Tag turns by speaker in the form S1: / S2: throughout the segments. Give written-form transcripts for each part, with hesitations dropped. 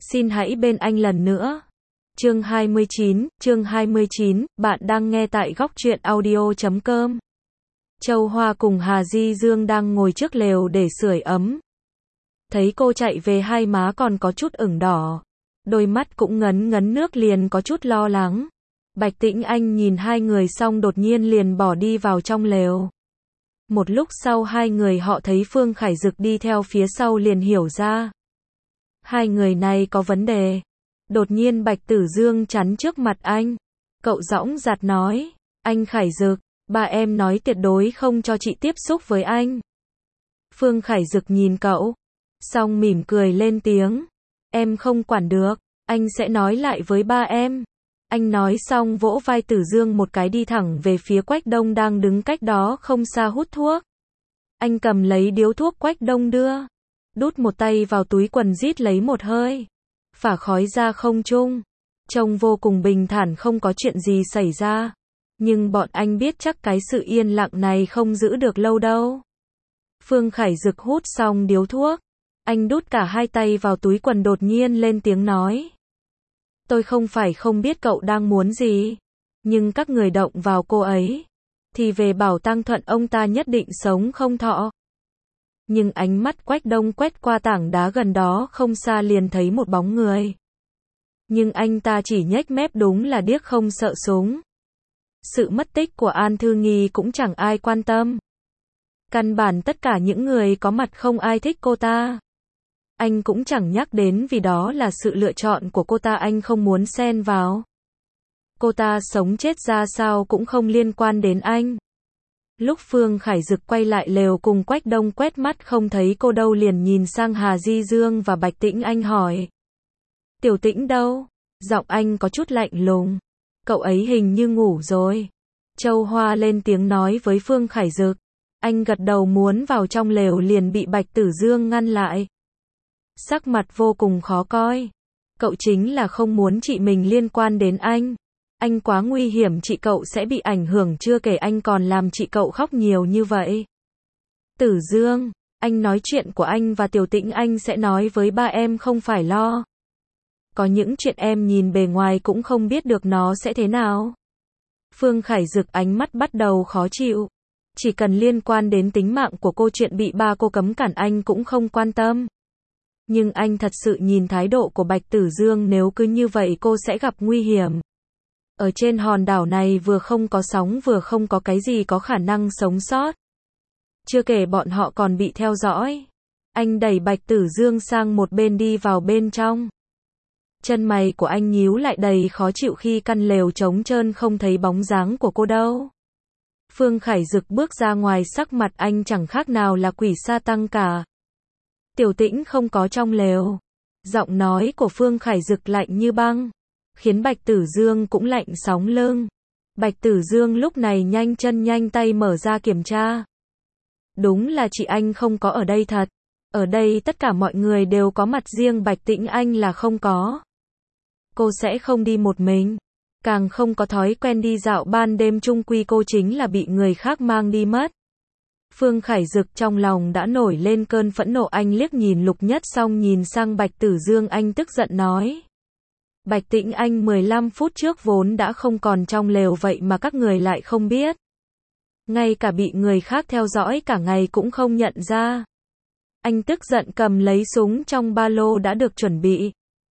S1: Xin hãy bên anh lần nữa. Chương 29, bạn đang nghe tại góc truyện audio.com. Châu Hoa cùng Hà Di Dương đang ngồi trước lều để sưởi ấm. Thấy cô chạy về hai má còn có chút ửng đỏ. Đôi mắt cũng ngấn ngấn nước liền có chút lo lắng. Bạch Tĩnh Anh nhìn hai người xong đột nhiên liền bỏ đi vào trong lều. Một lúc sau hai người họ thấy Phương Khải Dực đi theo phía sau liền hiểu ra. Hai người này có vấn đề. Đột nhiên Bạch Tử Dương chắn trước mặt anh. Cậu dõng dạc nói, anh Khải Dực, ba em nói tuyệt đối không cho chị tiếp xúc với anh. Phương Khải Dực nhìn cậu, xong mỉm cười lên tiếng. Em không quản được, anh sẽ nói lại với ba em. Anh nói xong vỗ vai Tử Dương một cái đi thẳng về phía Quách Đông đang đứng cách đó không xa hút thuốc. Anh cầm lấy điếu thuốc Quách Đông đưa. Đút một tay vào túi quần rít lấy một hơi. Phả khói ra không trung. Trông vô cùng bình thản không có chuyện gì xảy ra. Nhưng bọn anh biết chắc cái sự yên lặng này không giữ được lâu đâu. Phương Khải Dực hút xong điếu thuốc. Anh đút cả hai tay vào túi quần đột nhiên lên tiếng nói. Tôi không phải không biết cậu đang muốn gì. Nhưng các người động vào cô ấy. Thì về bảo Tăng Thuận ông ta nhất định sống không thọ. Nhưng ánh mắt Quách Đông quét qua tảng đá gần đó không xa liền thấy một bóng người. Nhưng anh ta chỉ nhếch mép đúng là điếc không sợ súng. Sự mất tích của An Thư Nghi cũng chẳng ai quan tâm. Căn bản tất cả những người có mặt không ai thích cô ta. Anh cũng chẳng nhắc đến vì đó là sự lựa chọn của cô ta, anh không muốn xen vào. Cô ta sống chết ra sao cũng không liên quan đến anh. Lúc Phương Khải Dực quay lại lều cùng Quách Đông quét mắt không thấy cô đâu liền nhìn sang Hà Di Dương và Bạch Tĩnh Anh hỏi. Tiểu Tĩnh đâu? Giọng anh có chút lạnh lùng. Cậu ấy hình như ngủ rồi. Châu Hoa lên tiếng nói với Phương Khải Dực. Anh gật đầu muốn vào trong lều liền bị Bạch Tử Dương ngăn lại. Sắc mặt vô cùng khó coi. Cậu chính là không muốn chị mình liên quan đến anh. Anh quá nguy hiểm, chị cậu sẽ bị ảnh hưởng, chưa kể anh còn làm chị cậu khóc nhiều như vậy. Tử Dương, anh nói chuyện của anh và Tiểu Tĩnh anh sẽ nói với ba em, không phải lo. Có những chuyện em nhìn bề ngoài cũng không biết được nó sẽ thế nào. Phương Khải Dực ánh mắt bắt đầu khó chịu. Chỉ cần liên quan đến tính mạng của cô, chuyện bị ba cô cấm cản anh cũng không quan tâm. Nhưng anh thật sự nhìn thái độ của Bạch Tử Dương, nếu cứ như vậy cô sẽ gặp nguy hiểm. Ở trên hòn đảo này vừa không có sóng vừa không có cái gì có khả năng sống sót. Chưa kể bọn họ còn bị theo dõi. Anh đẩy Bạch Tử Dương sang một bên đi vào bên trong. Chân mày của anh nhíu lại đầy khó chịu khi căn lều trống trơn không thấy bóng dáng của cô đâu. Phương Khải Dực bước ra ngoài, sắc mặt anh chẳng khác nào là quỷ sa tăng cả. Tiểu Tĩnh không có trong lều. Giọng nói của Phương Khải Dực lạnh như băng, khiến Bạch Tử Dương cũng lạnh sóng lưng. Bạch Tử Dương lúc này nhanh chân nhanh tay mở ra kiểm tra. Đúng là chị anh không có ở đây thật. Ở đây tất cả mọi người đều có mặt, riêng Bạch Tĩnh Anh là không có. Cô sẽ không đi một mình. Càng không có thói quen đi dạo ban đêm, chung quy cô chính là bị người khác mang đi mất. Phương Khải Dực trong lòng đã nổi lên cơn phẫn nộ, anh liếc nhìn Lục Nhất xong nhìn sang Bạch Tử Dương, anh tức giận nói. Bạch Tĩnh Anh 15 phút trước vốn đã không còn trong lều, vậy mà các người lại không biết. Ngay cả bị người khác theo dõi cả ngày cũng không nhận ra. Anh tức giận cầm lấy súng trong ba lô đã được chuẩn bị.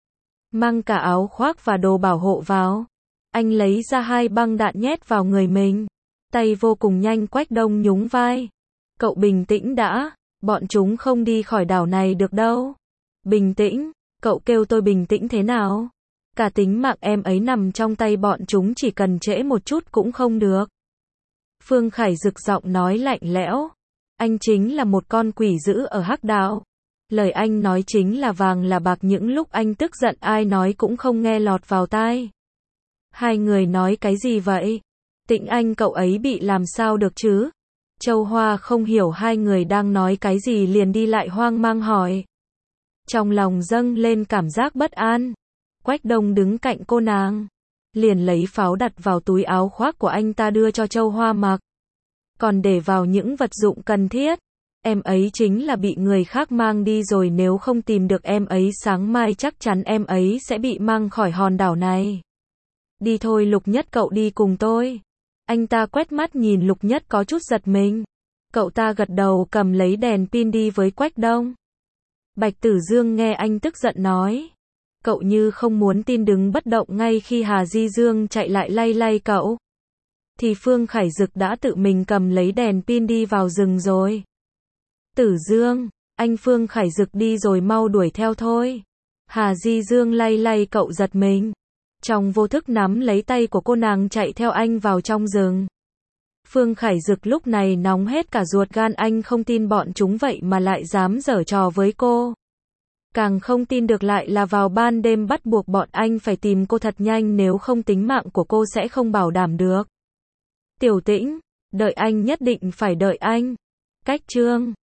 S1: Mang cả áo khoác và đồ bảo hộ vào. Anh lấy ra 2 băng đạn nhét vào người mình. Tay vô cùng nhanh. Quách Đông nhún vai. Cậu bình tĩnh đã, bọn chúng không đi khỏi đảo này được đâu. Bình tĩnh, cậu kêu tôi bình tĩnh thế nào? Cả tính mạng em ấy nằm trong tay bọn chúng, chỉ cần trễ một chút cũng không được. Phương Khải Dực giọng nói lạnh lẽo. Anh chính là một con quỷ dữ ở Hắc Đạo. Lời anh nói chính là vàng là bạc, những lúc anh tức giận ai nói cũng không nghe lọt vào tai. Hai người nói cái gì vậy? Tĩnh Anh cậu ấy bị làm sao được chứ? Châu Hoa không hiểu hai người đang nói cái gì liền đi lại hoang mang hỏi. Trong lòng dâng lên cảm giác bất an. Quách Đông đứng cạnh cô nàng. Liền lấy pháo đặt vào túi áo khoác của anh ta đưa cho Châu Hoa mặc. Còn để vào những vật dụng cần thiết. Em ấy chính là bị người khác mang đi rồi, nếu không tìm được em ấy sáng mai chắc chắn em ấy sẽ bị mang khỏi hòn đảo này. Đi thôi Lục Nhất, cậu đi cùng tôi. Anh ta quét mắt nhìn Lục Nhất có chút giật mình. Cậu ta gật đầu cầm lấy đèn pin đi với Quách Đông. Bạch Tử Dương nghe anh tức giận nói. Cậu như không muốn tin đứng bất động ngay khi Hà Di Dương chạy lại lay lay cậu. Thì Phương Khải Dực đã tự mình cầm lấy đèn pin đi vào rừng rồi. Tử Dương, anh Phương Khải Dực đi rồi mau đuổi theo thôi. Hà Di Dương lay lay cậu giật mình. Trong vô thức nắm lấy tay của cô nàng chạy theo anh vào trong rừng. Phương Khải Dực lúc này nóng hết cả ruột gan, anh không tin bọn chúng vậy mà lại dám giở trò với cô. Càng không tin được lại là vào ban đêm, bắt buộc bọn anh phải tìm cô thật nhanh, nếu không tính mạng của cô sẽ không bảo đảm được. Tiểu Tĩnh, đợi anh, nhất định phải đợi anh. Cách chương